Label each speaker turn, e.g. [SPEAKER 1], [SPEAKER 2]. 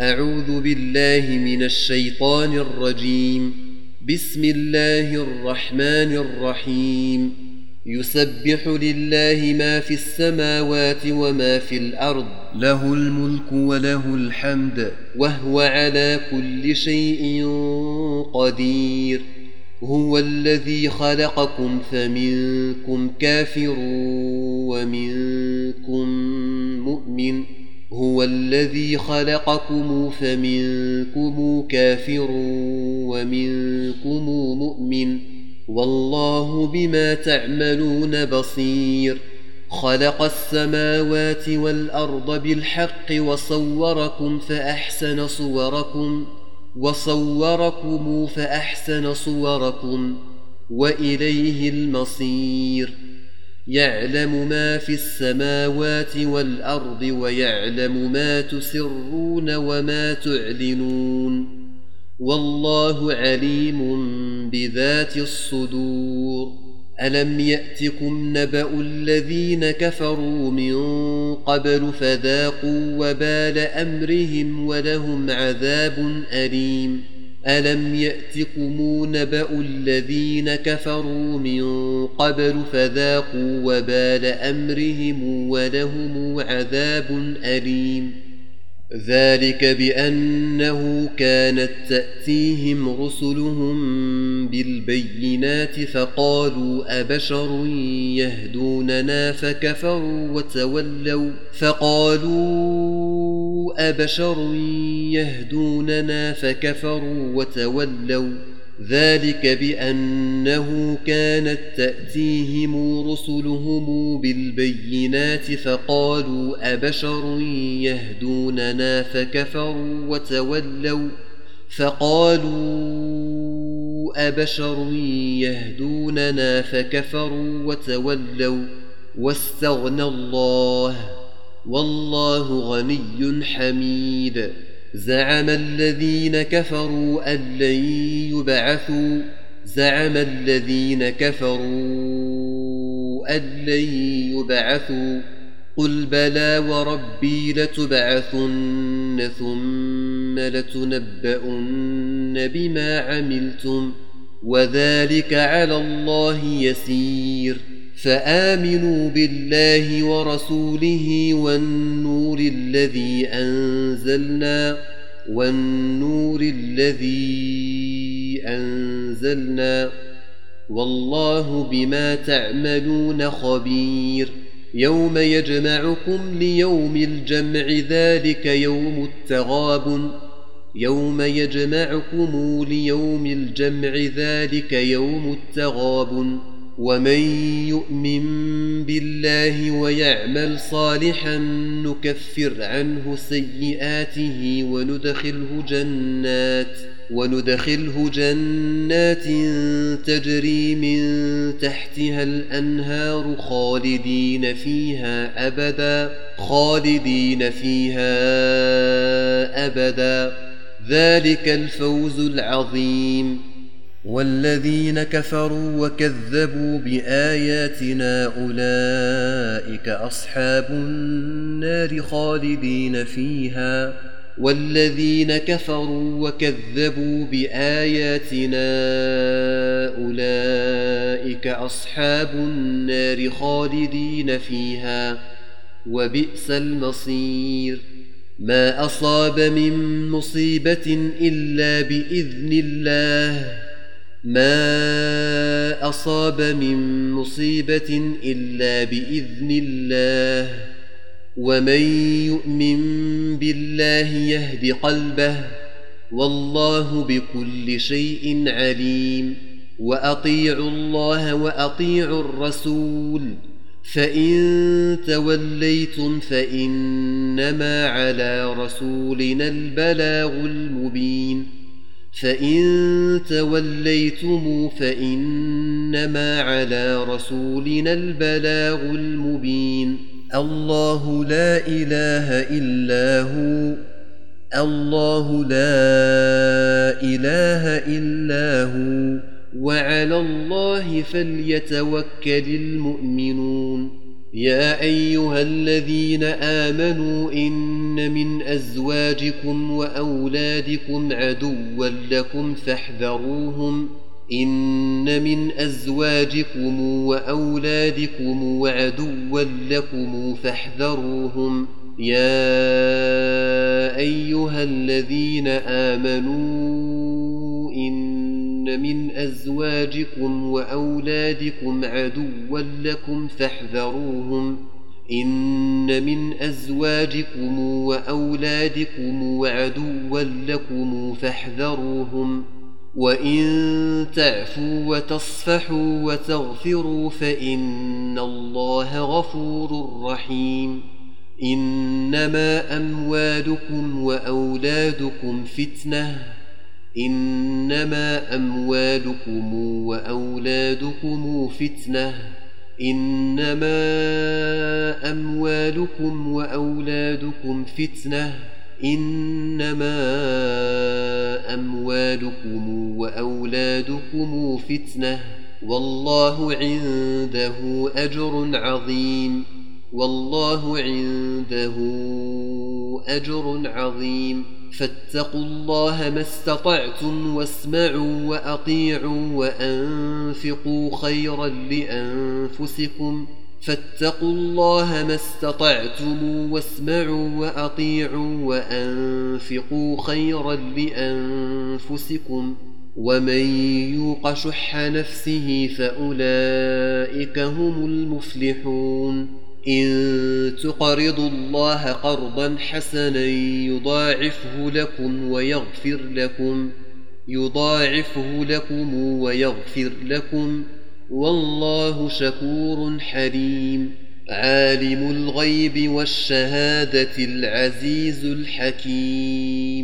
[SPEAKER 1] أعوذ بالله من الشيطان الرجيم. بسم الله الرحمن الرحيم. يسبح لله ما في السماوات وما في الأرض،
[SPEAKER 2] له الملك وله الحمد،
[SPEAKER 1] وهو على كل شيء قدير. هو الذي خلقكم فمنكم كافر ومنكم مؤمن، هو الذي خلقكم فمنكم كافر ومنكم مؤمن، والله بما تعملون بصير. خلق السماوات والأرض بالحق وصوركم فأحسن صوركم وإليه المصير. يعلم ما في السماوات والأرض ويعلم ما تسرون وما تعلنون، والله عليم بذات الصدور. ألم يأتكم نبأ الذين كفروا من قبل فذاقوا وبال أمرهم ولهم عذاب أليم. ألم يأتكم نبأ الذين كفروا من قبل فذاقوا وبال أمرهم ولهم عذاب أليم. ذلك بأنه كانت تأتيهم رسلهم بالبينات فقالوا أبشر يهدوننا فكفروا وتولوا. ذلك بأنه كانت تأتيهم رسلهم بالبينات فقالوا أبشر يهدوننا فكفروا وتولوا واستغنى الله، والله غني حميد. زعم الذين كفروا أن لن يبعثوا، قل بلى وربي لتبعثن ثم لتنبؤن بما عملتم، وذلك على الله يسير. فآمنوا بالله ورسوله والنور الذي أنزلنا، والله بما تعملون خبير. يوم يجمعكم ليوم الجمع ذلك يوم التغابن. ومن يؤمن بالله ويعمل صالحا نكفر عنه سيئاته وندخله جنات تجري من تحتها الأنهار خالدين فيها أبدا. ذلك الفوز العظيم. والذين كفروا وكذبوا بآياتنا أولئك أصحاب النار خالدين فيها وبئس المصير. ما أصاب من مصيبة إلا بإذن الله، ومن يؤمن بالله يهد قلبه، والله بكل شيء عليم. وأطيعوا الله وأطيعوا الرسول، فإن توليتم فإنما على رسولنا البلاغ المبين. الله لا إله إلا هو، وعلى الله فليتوكل المؤمنون. يا أيها الذين آمنوا إن من أزواجكم وأولادكم عدوا لكم فاحذروهم إن من أزواجكم وأولادكم عدوا لكم فاحذروهم يا أيها الذين آمنوا إن من أزواجكم وأولادكم عدوا لكم فاحذروهم إن من أزواجكم وأولادكم عدوا لكم فاحذروهم وإن تعفوا وتصفحوا وتغفروا فإن الله غفور رحيم إنما أموالكم وأولادكم فتنة إنما أموالكم وأولادكم فتنة إنما أموالكم وأولادكم فتنة إنما أموالكم وأولادكم فتنة والله عنده أجر عظيم والله عنده أجر عظيم فاتقوا الله ما استطعتم واسمعوا وأطيعوا وأنفقوا خيرا لأنفسكم فاتقوا الله ما استطعتم واسمعوا وأطيعوا وأنفقوا خيرا لأنفسكم ومن يوق شح نفسه فأولئك هم المفلحون إن تقرضوا الله قرضا حسنا يضاعفه لكم ويغفر لكم والله شكور حليم عالم الغيب والشهادة العزيز الحكيم